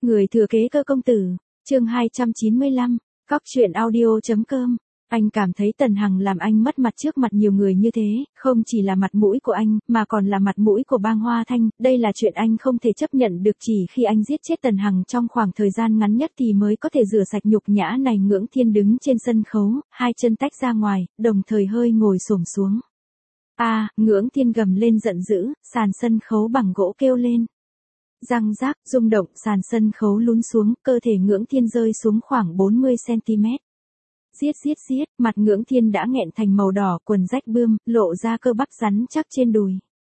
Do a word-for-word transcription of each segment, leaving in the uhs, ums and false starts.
Người thừa kế Cơ công tử, chương hai trăm chín mươi lăm, Cóc truyện audio chấm com. Anh cảm thấy Tần Hằng làm anh mất mặt trước mặt nhiều người như thế, không chỉ là mặt mũi của anh, mà còn là mặt mũi của Bang Hoa Thanh, đây là chuyện anh không thể chấp nhận được. Chỉ khi anh giết chết Tần Hằng trong khoảng thời gian ngắn nhất thì mới có thể rửa sạch nhục nhã này. Ngưỡng Thiên đứng trên sân khấu, hai chân tách ra ngoài, đồng thời hơi ngồi xổm xuống. A, à, Ngưỡng Thiên gầm lên giận dữ, sàn sân khấu bằng gỗ kêu lên. Răng rác, rung động, sàn sân khấu lún xuống, cơ thể Ngưỡng Thiên rơi xuống khoảng bốn mươi xăng-ti-mét. Giết giết giết, mặt Ngưỡng Thiên đã nghẹn thành màu đỏ, quần rách bươm, lộ ra cơ bắp rắn chắc trên đùi.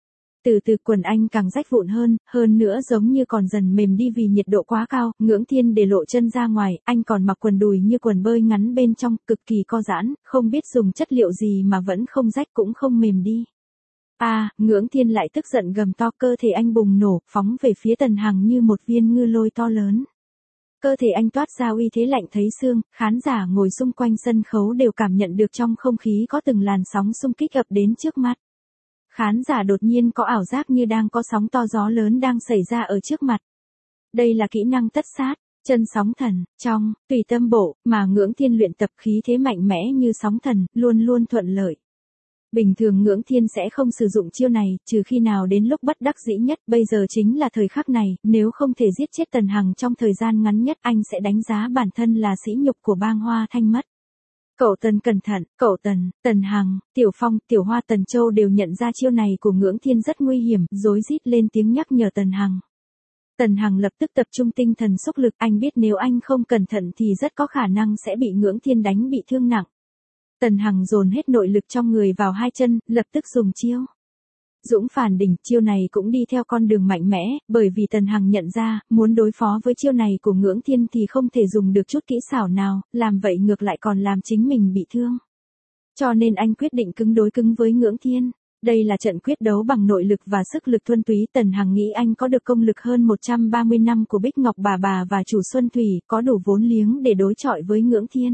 Từ từ quần anh càng rách vụn hơn, hơn nữa giống như còn dần mềm đi vì nhiệt độ quá cao. Ngưỡng Thiên để lộ chân ra ngoài, anh còn mặc quần đùi như quần bơi ngắn bên trong, cực kỳ co giãn, không biết dùng chất liệu gì mà vẫn không rách cũng không mềm đi. A, à, Ngưỡng Thiên lại tức giận gầm to, cơ thể anh bùng nổ, phóng về phía Tần Hằng như một viên ngư lôi to lớn. Cơ thể anh toát ra uy thế lạnh thấy xương, khán giả ngồi xung quanh sân khấu đều cảm nhận được trong không khí có từng làn sóng xung kích ập đến trước mắt. Khán giả đột nhiên có ảo giác như đang có sóng to gió lớn đang xảy ra ở trước mặt. Đây là kỹ năng tất sát, chân sóng thần, trong, tùy tâm bộ, mà Ngưỡng Thiên luyện tập khí thế mạnh mẽ như sóng thần, luôn luôn thuận lợi. Bình thường Ngưỡng Thiên sẽ không sử dụng chiêu này, trừ khi nào đến lúc bất đắc dĩ nhất, bây giờ chính là thời khắc này, nếu không thể giết chết Tần Hằng trong thời gian ngắn nhất, anh sẽ đánh giá bản thân là sỉ nhục của Bang Hoa Thanh mất. Cậu Tần cẩn thận, cậu Tần, Tần Hằng, Tiểu Phong, Tiểu Hoa, Tần Châu đều nhận ra chiêu này của Ngưỡng Thiên rất nguy hiểm, rối rít lên tiếng nhắc nhở Tần Hằng. Tần Hằng lập tức tập trung tinh thần xúc lực, anh biết nếu anh không cẩn thận thì rất có khả năng sẽ bị Ngưỡng Thiên đánh bị thương nặng. Tần Hằng dồn hết nội lực trong người vào hai chân, lập tức dùng chiêu Dũng Phản Đỉnh. Chiêu này cũng đi theo con đường mạnh mẽ, bởi vì Tần Hằng nhận ra, muốn đối phó với chiêu này của Ngưỡng Thiên thì không thể dùng được chút kỹ xảo nào, làm vậy ngược lại còn làm chính mình bị thương. Cho nên anh quyết định cứng đối cứng với Ngưỡng Thiên. Đây là trận quyết đấu bằng nội lực và sức lực thuần túy. Tần Hằng nghĩ anh có được công lực hơn một trăm ba mươi năm của Bích Ngọc Bà Bà và Chủ Xuân Thủy, có đủ vốn liếng để đối chọi với Ngưỡng Thiên.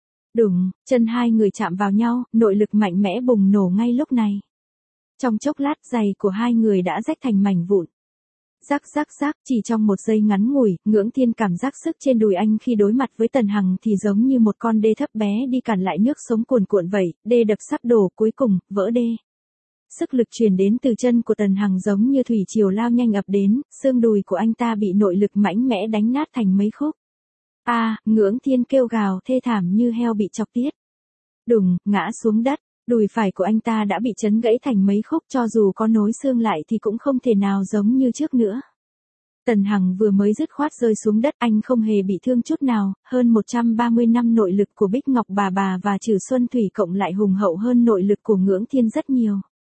Đùng, chân hai người chạm vào nhau, nội lực mạnh mẽ bùng nổ ngay lúc này. Trong chốc lát, giày của hai người đã rách thành mảnh vụn. Rắc rắc rắc, chỉ trong một giây ngắn ngủi, Ngưỡng Thiên cảm giác sức trên đùi anh khi đối mặt với Tần Hằng thì giống như một con đê thấp bé đi cản lại nước sống cuồn cuộn vậy, đê đập sắp đổ, cuối cùng vỡ đê. Sức lực truyền đến từ chân của Tần Hằng giống như thủy triều lao nhanh ập đến, xương đùi của anh ta bị nội lực mạnh mẽ đánh nát thành mấy khúc. A, à, Ngưỡng Thiên kêu gào thê thảm như heo bị chọc tiết. Đùng, ngã xuống đất, đùi phải của anh ta đã bị chấn gãy thành mấy khúc, cho dù có nối xương lại thì cũng không thể nào giống như trước nữa. Tần Hằng vừa mới dứt khoát rơi xuống đất, anh không hề bị thương chút nào, hơn một trăm ba mươi năm nội lực của Bích Ngọc Bà Bà và Trừ Xuân Thủy cộng lại hùng hậu hơn nội lực của Ngưỡng Thiên rất nhiều.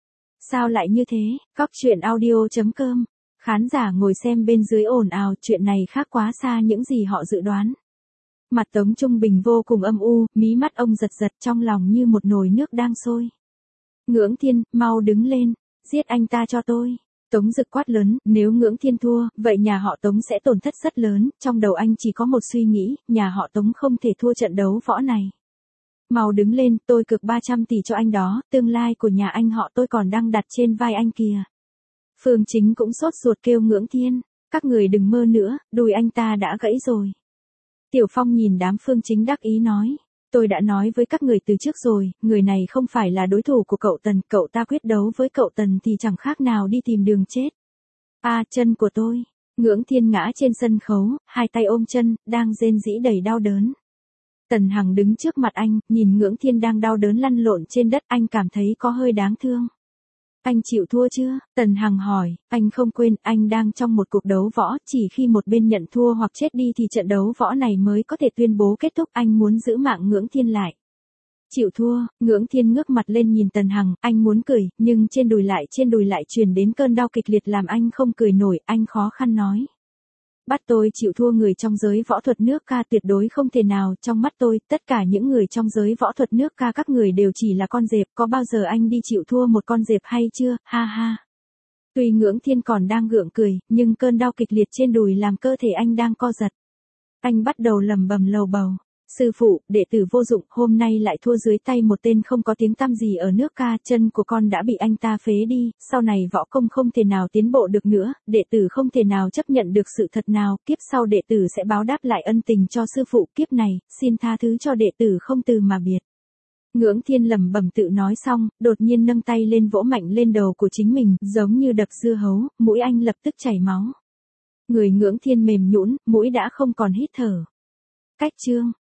Sao lại như thế? Cóc truyện audio chấm com. Khán giả ngồi xem bên dưới ồn ào, chuyện này khác quá xa những gì họ dự đoán. Mặt Tống Trung Bình vô cùng âm u, mí mắt ông giật giật, trong lòng như một nồi nước đang sôi. Ngưỡng Thiên, mau đứng lên, giết anh ta cho tôi. Tống Dực quát lớn, nếu Ngưỡng Thiên thua, vậy nhà họ Tống sẽ tổn thất rất lớn. Trong đầu anh chỉ có một suy nghĩ, nhà họ Tống không thể thua trận đấu võ này. Mau đứng lên, tôi cược ba trăm tỷ cho anh đó, tương lai của nhà anh họ tôi còn đang đặt trên vai anh kìa. Phương Chính cũng sốt ruột kêu Ngưỡng Thiên, các người đừng mơ nữa, đùi anh ta đã gãy rồi. Tiểu Phong nhìn đám Phương Chính đắc ý nói, tôi đã nói với các người từ trước rồi, người này không phải là đối thủ của cậu Tần, cậu ta quyết đấu với cậu Tần thì chẳng khác nào đi tìm đường chết. A, à, chân của tôi. Ngưỡng Thiên ngã trên sân khấu, hai tay ôm chân, đang rên rỉ đầy đau đớn. Tần Hằng đứng trước mặt anh, nhìn Ngưỡng Thiên đang đau đớn lăn lộn trên đất, anh cảm thấy có hơi đáng thương. Anh chịu thua chưa? Tần Hằng hỏi, anh không quên, anh đang trong một cuộc đấu võ, chỉ khi một bên nhận thua hoặc chết đi thì trận đấu võ này mới có thể tuyên bố kết thúc, anh muốn giữ mạng Ngưỡng Thiên lại. Chịu thua, Ngưỡng Thiên ngước mặt lên nhìn Tần Hằng, anh muốn cười, nhưng trên đùi lại trên đùi lại truyền đến cơn đau kịch liệt làm anh không cười nổi, anh khó khăn nói. Bắt tôi chịu thua người trong giới võ thuật nước ca tuyệt đối không thể nào, trong mắt tôi, tất cả những người trong giới võ thuật nước ca các người đều chỉ là con dẹp, có bao giờ anh đi chịu thua một con dẹp hay chưa, ha ha. Tuy Ngưỡng Thiên còn đang gượng cười, nhưng cơn đau kịch liệt trên đùi làm cơ thể anh đang co giật. Anh bắt đầu lẩm bẩm lầu bầu, Sư phụ, đệ tử vô dụng, hôm nay lại thua dưới tay một tên không có tiếng tăm gì ở nước ca, chân của con đã bị anh ta phế đi, sau này võ công không thể nào tiến bộ được nữa, đệ tử không thể nào chấp nhận được sự thật nào, kiếp sau đệ tử sẽ báo đáp lại ân tình cho sư phụ, kiếp này, xin tha thứ cho đệ tử không từ mà biệt. Ngưỡng Thiên lẩm bẩm tự nói xong, đột nhiên nâng tay lên vỗ mạnh lên đầu của chính mình, giống như đập dưa hấu, mũi anh lập tức chảy máu. Người Ngưỡng Thiên mềm nhũn, mũi đã không còn hít thở. Cách chương